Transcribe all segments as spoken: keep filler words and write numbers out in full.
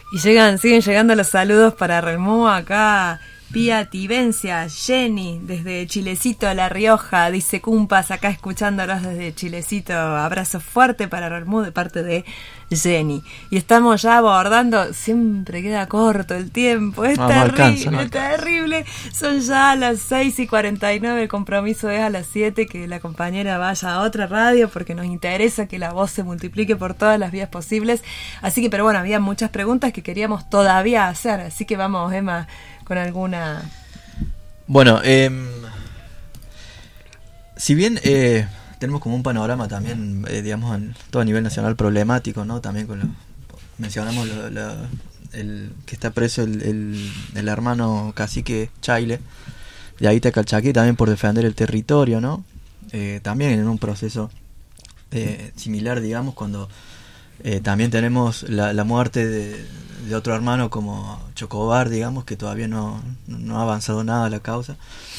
Y llegan, siguen llegando los saludos para Relmú acá. Pía Tivencia, Jenny, desde Chilecito, La Rioja, dice Cumpas, acá escuchándolos desde Chilecito. Abrazo fuerte para Relmú de parte de Jenny. Y estamos ya abordando, siempre queda corto el tiempo, es no, terrible, no alcanza, no es terrible. Son ya las seis y cuarenta y nueve, el compromiso es a las siete, que la compañera vaya a otra radio porque nos interesa que la voz se multiplique por todas las vías posibles. Así que, pero bueno, había muchas preguntas que queríamos todavía hacer, así que vamos, Emma, con alguna... Bueno, eh, si bien eh, tenemos como un panorama también, eh, digamos, en todo a nivel nacional problemático, ¿no? También con lo, mencionamos lo, lo, el que está preso el, el, el hermano cacique Chaile, de Aita Calchaquí, también por defender el territorio, ¿no? Eh, también en un proceso eh, similar, digamos, cuando eh, también tenemos la, la muerte de... de otro hermano como Chocobar, digamos, que todavía no, no ha avanzado nada la causa.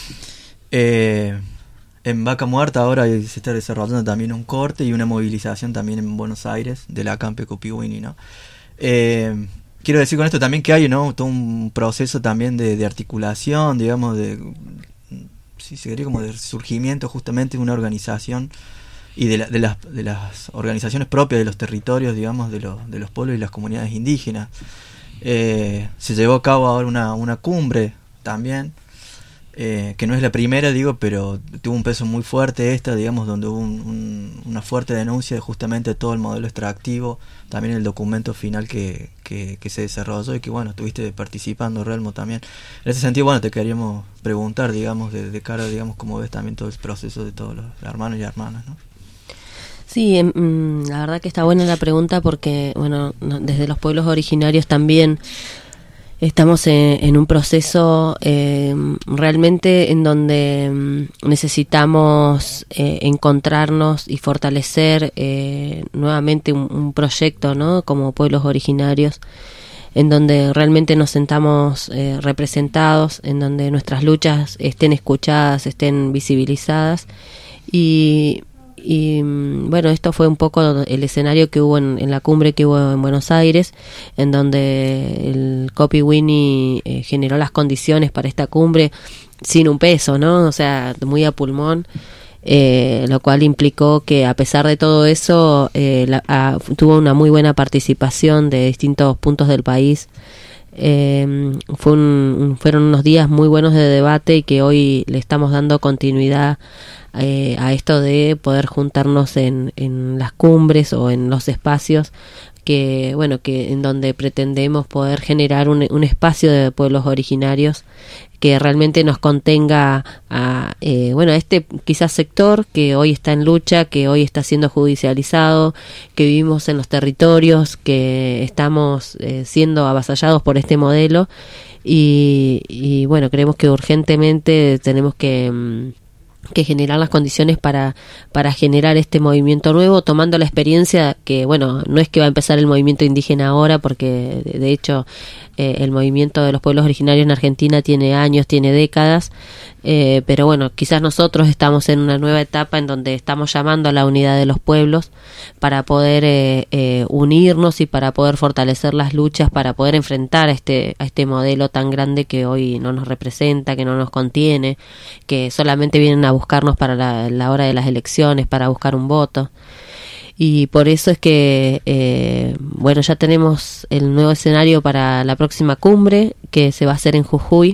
Eh, en Vaca Muerta ahora se está desarrollando también un corte y una movilización también en Buenos Aires de la Acampe Copiwini, ¿no? Eh, quiero decir con esto también que hay, ¿no?, todo un proceso también de, de articulación, digamos, de, si se quería, como de surgimiento justamente de una organización y de, la, de, las, de las organizaciones propias de los territorios, digamos, de, los, de los pueblos y las comunidades indígenas. Eh, se llevó a cabo ahora una, una cumbre también, eh, que no es la primera, digo, pero tuvo un peso muy fuerte esta, digamos, donde hubo un, un, una fuerte denuncia de justamente todo el modelo extractivo, también el documento final que, que, que se desarrolló y que, bueno, estuviste participando, Relmo, también. En ese sentido, bueno, te queríamos preguntar, digamos, de, de cara, digamos, cómo ves también todo el proceso de todos los hermanos y hermanas, ¿no? Sí, mm, la verdad que está buena la pregunta porque, bueno, no, desde los pueblos originarios también estamos en, en un proceso eh, realmente en donde mm, necesitamos eh, encontrarnos y fortalecer eh, nuevamente un, un proyecto, ¿no?, como pueblos originarios, en donde realmente nos sentamos eh, representados, en donde nuestras luchas estén escuchadas, estén visibilizadas. Y Y bueno, esto fue un poco el escenario que hubo en, en la cumbre que hubo en Buenos Aires, en donde el Copiwini eh, generó las condiciones para esta cumbre sin un peso, ¿no? O sea, muy a pulmón, eh, lo cual implicó que a pesar de todo eso eh, la, a, tuvo una muy buena participación de distintos puntos del país. Eh, fue un, un, fueron unos días muy buenos de debate y que hoy le estamos dando continuidad eh, a esto de poder juntarnos en, en las cumbres o en los espacios que, bueno, que en donde pretendemos poder generar un, un espacio de pueblos originarios que realmente nos contenga a, eh, bueno, a este quizás sector que hoy está en lucha, que hoy está siendo judicializado, que vivimos en los territorios, que estamos eh, siendo avasallados por este modelo y, y bueno, creemos que urgentemente tenemos que... Mmm, que generar las condiciones para para generar este movimiento nuevo, tomando la experiencia que, bueno, no es que va a empezar el movimiento indígena ahora, porque de, de hecho eh, el movimiento de los pueblos originarios en Argentina tiene años, tiene décadas, eh, pero bueno, quizás nosotros estamos en una nueva etapa en donde estamos llamando a la unidad de los pueblos para poder eh, eh, unirnos y para poder fortalecer las luchas, para poder enfrentar a este, a este modelo tan grande que hoy no nos representa, que no nos contiene, que solamente vienen a buscarnos para la, la hora de las elecciones, para buscar un voto. Y por eso es que, eh, bueno, ya tenemos el nuevo escenario para la próxima cumbre, que se va a hacer en Jujuy,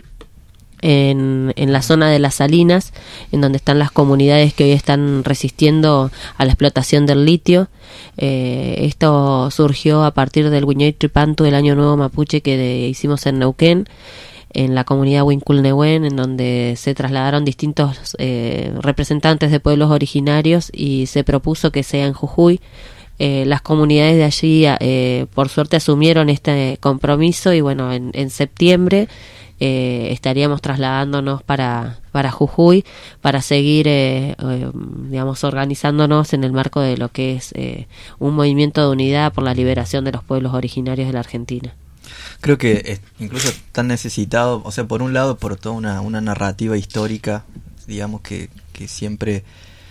en, en la zona de las Salinas, en donde están las comunidades que hoy están resistiendo a la explotación del litio. Eh, esto surgió a partir del Huiñay-Tripantu, del Año Nuevo Mapuche, que de, hicimos en Neuquén, en la comunidad Huinculnehuen, en donde se trasladaron distintos eh, representantes de pueblos originarios y se propuso que sea en Jujuy. Eh, las comunidades de allí, eh, por suerte, asumieron este compromiso y bueno, en, en septiembre eh, estaríamos trasladándonos para, para Jujuy para seguir, eh, eh, digamos, organizándonos en el marco de lo que es eh, un movimiento de unidad por la liberación de los pueblos originarios de la Argentina. Creo que es incluso tan necesitado, o sea, por un lado por toda una, una narrativa histórica, digamos, que, que siempre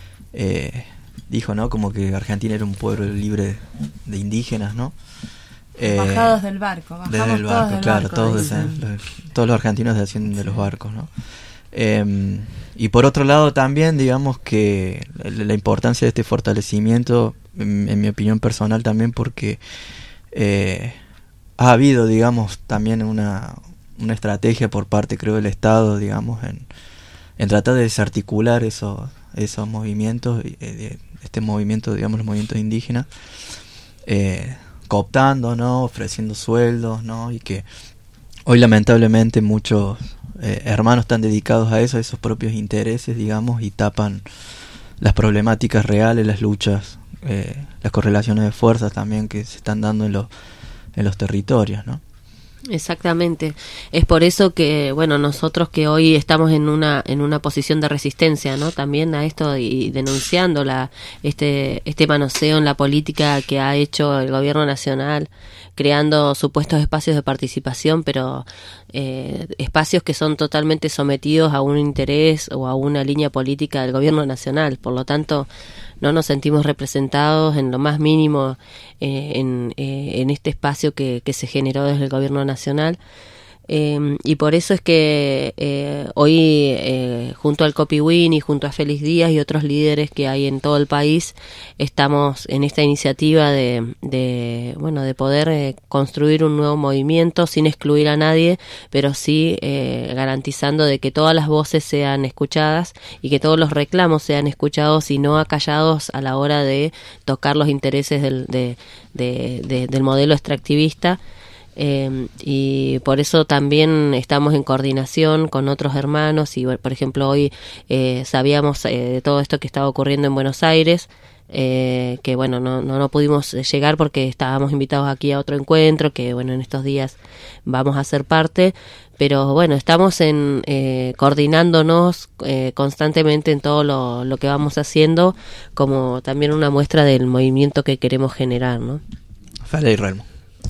eh, dijo, ¿no?, como que Argentina era un pueblo libre de indígenas, ¿no? Eh, bajados del barco, bajamos desde el todos barco, del claro, barco, todos, dicen. desde- los, todos los argentinos descienden de los barcos, ¿no? Eh, y por otro lado también, digamos que la, la importancia de este fortalecimiento, en, en mi opinión personal también, porque eh, ha habido, digamos, también una, una estrategia por parte, creo, del Estado, digamos, en, en tratar de desarticular esos, esos movimientos, eh, de, este movimiento, digamos, los movimientos indígenas, eh, cooptando, ¿no? Ofreciendo sueldos, ¿no? Y que hoy lamentablemente muchos eh, hermanos están dedicados a eso, a esos propios intereses, digamos, y tapan las problemáticas reales, las luchas, eh, las correlaciones de fuerzas también que se están dando en los en los territorios, ¿no? Exactamente. Es por eso que, bueno, nosotros que hoy estamos en una en una posición de resistencia, ¿no? También a esto y denunciando la este este manoseo en la política que ha hecho el gobierno nacional, creando supuestos espacios de participación, pero eh, espacios que son totalmente sometidos a un interés o a una línea política del gobierno nacional. Por lo tanto, no nos sentimos representados en lo más mínimo eh, en, eh, en este espacio que, que se generó desde el gobierno nacional. Eh, y por eso es que eh, hoy, eh, junto al Copiwini, junto a Félix Díaz y otros líderes que hay en todo el país, estamos en esta iniciativa de, de bueno, de poder eh, construir un nuevo movimiento sin excluir a nadie, pero sí eh, garantizando de que todas las voces sean escuchadas y que todos los reclamos sean escuchados y no acallados a la hora de tocar los intereses del, de, de, de, del modelo extractivista. Eh, y por eso también estamos en coordinación con otros hermanos y, por ejemplo, hoy eh, sabíamos eh, de todo esto que estaba ocurriendo en Buenos Aires, eh, que bueno, no, no, no pudimos llegar porque estábamos invitados aquí a otro encuentro que bueno, en estos días vamos a ser parte, pero bueno, estamos en eh, coordinándonos eh, constantemente en todo lo, lo que vamos haciendo, como también una muestra del movimiento que queremos generar, ¿no? Fala y Relmo.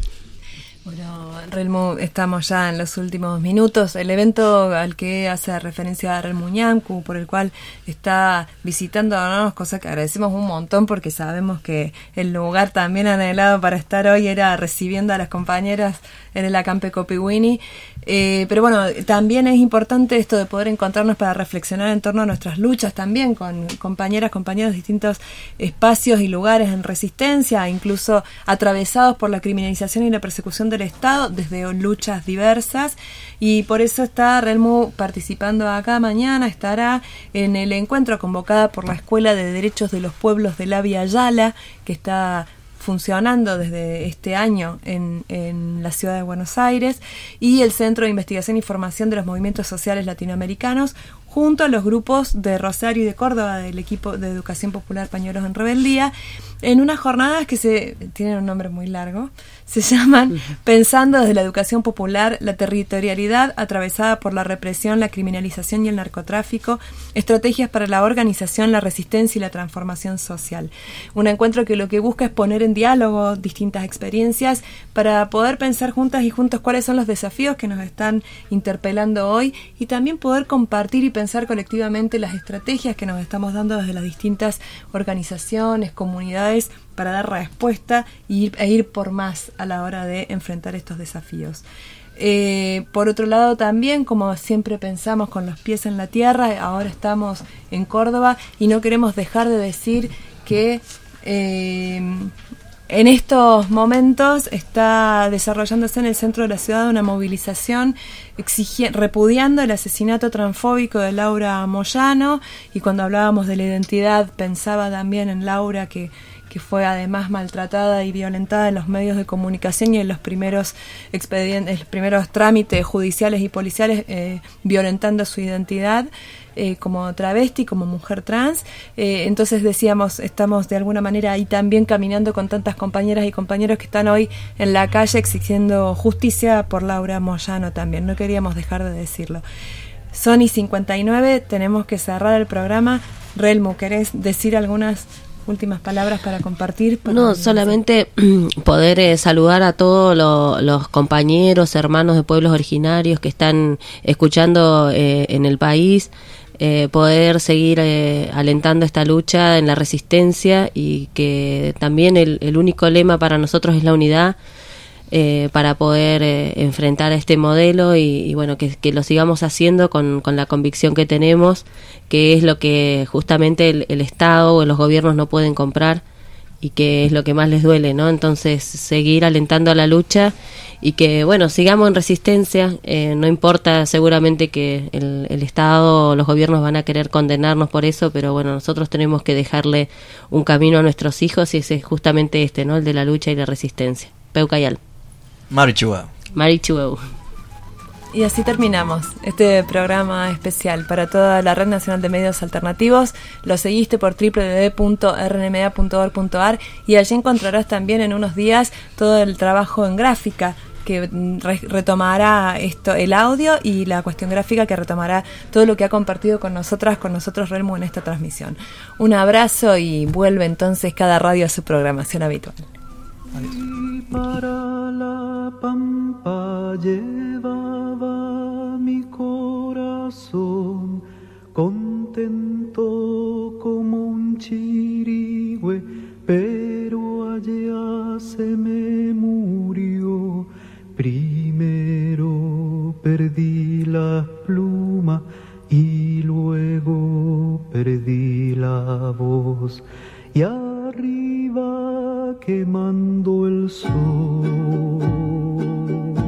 Bueno, Relmu, estamos ya en los últimos minutos. El evento al que hace referencia a Relmu Ñamku, por el cual está visitándonos, cosa que agradecemos un montón porque sabemos que el lugar también anhelado para estar hoy era recibiendo a las compañeras en el acampe Copiwini. Eh, pero bueno, también es importante esto de poder encontrarnos para reflexionar en torno a nuestras luchas también con compañeras, compañeros de distintos espacios y lugares en resistencia, incluso atravesados por la criminalización y la persecución del Estado desde luchas diversas, y por eso está Relmu participando acá mañana, estará en el encuentro convocada por la Escuela de Derechos de los Pueblos de la Via Yala, que está funcionando desde este año en, en la ciudad de Buenos Aires, y el Centro de Investigación y Formación de los Movimientos Sociales Latinoamericanos, junto a los grupos de Rosario y de Córdoba del equipo de Educación Popular Pañuelos en Rebeldía, en unas jornadas que se tienen un nombre muy largo, se llaman Pensando desde la Educación Popular, la territorialidad atravesada por la represión, la criminalización y el narcotráfico, estrategias para la organización, la resistencia y la transformación social. Un encuentro que lo que busca es poner en diálogo distintas experiencias para poder pensar juntas y juntos cuáles son los desafíos que nos están interpelando hoy, y también poder compartir y pensar colectivamente las estrategias que nos estamos dando desde las distintas organizaciones, comunidades, para dar respuesta y ir, e ir por más a la hora de enfrentar estos desafíos. Eh, por otro lado también, como siempre pensamos con los pies en la tierra, ahora estamos en Córdoba y no queremos dejar de decir que eh, en estos momentos está desarrollándose en el centro de la ciudad una movilización exigi- repudiando el asesinato transfóbico de Laura Moyano, y cuando hablábamos de la identidad pensaba también en Laura, que que fue además maltratada y violentada en los medios de comunicación y en los primeros expedientes, los primeros trámites judiciales y policiales, eh, violentando su identidad eh, como travesti, como mujer trans. Eh, entonces decíamos, estamos de alguna manera ahí también caminando con tantas compañeras y compañeros que están hoy en la calle exigiendo justicia por Laura Moyano también. No queríamos dejar de decirlo. Son y cincuenta y nueve, tenemos que cerrar el programa. Relmu, ¿querés decir algunas últimas palabras para compartir? Para no, solamente poder eh, saludar a todos lo, los compañeros, hermanos de pueblos originarios que están escuchando eh, en el país, eh, poder seguir eh, alentando esta lucha en la resistencia, y que también el, el único lema para nosotros es la unidad. eh, para poder eh, enfrentar a este modelo y, y bueno, que, que lo sigamos haciendo con, con la convicción que tenemos, que es lo que justamente el, el Estado o los gobiernos no pueden comprar y que es lo que más les duele, ¿no? Entonces, seguir alentando a la lucha y que, bueno, sigamos en resistencia. Eh, no importa seguramente que el, el Estado o los gobiernos van a querer condenarnos por eso, pero bueno, nosotros tenemos que dejarle un camino a nuestros hijos y ese es justamente este, ¿no? El de la lucha y la resistencia. Peucayal. Marichuao. Marichuau. Y así terminamos este programa especial para toda la Red Nacional de Medios Alternativos. Lo seguiste por doble u doble u doble u punto r n m a punto org punto a r y allí encontrarás también en unos días todo el trabajo en gráfica que re- retomará esto, el audio y la cuestión gráfica que retomará todo lo que ha compartido con nosotras, con nosotros Relmu en esta transmisión. Un abrazo y vuelve entonces cada radio a su programación habitual. Y para la pampa llevaba mi corazón, contento como un chirigüe, pero allá se me murió. Primero perdí la pluma y luego perdí la voz. Y arriba quemando el sol.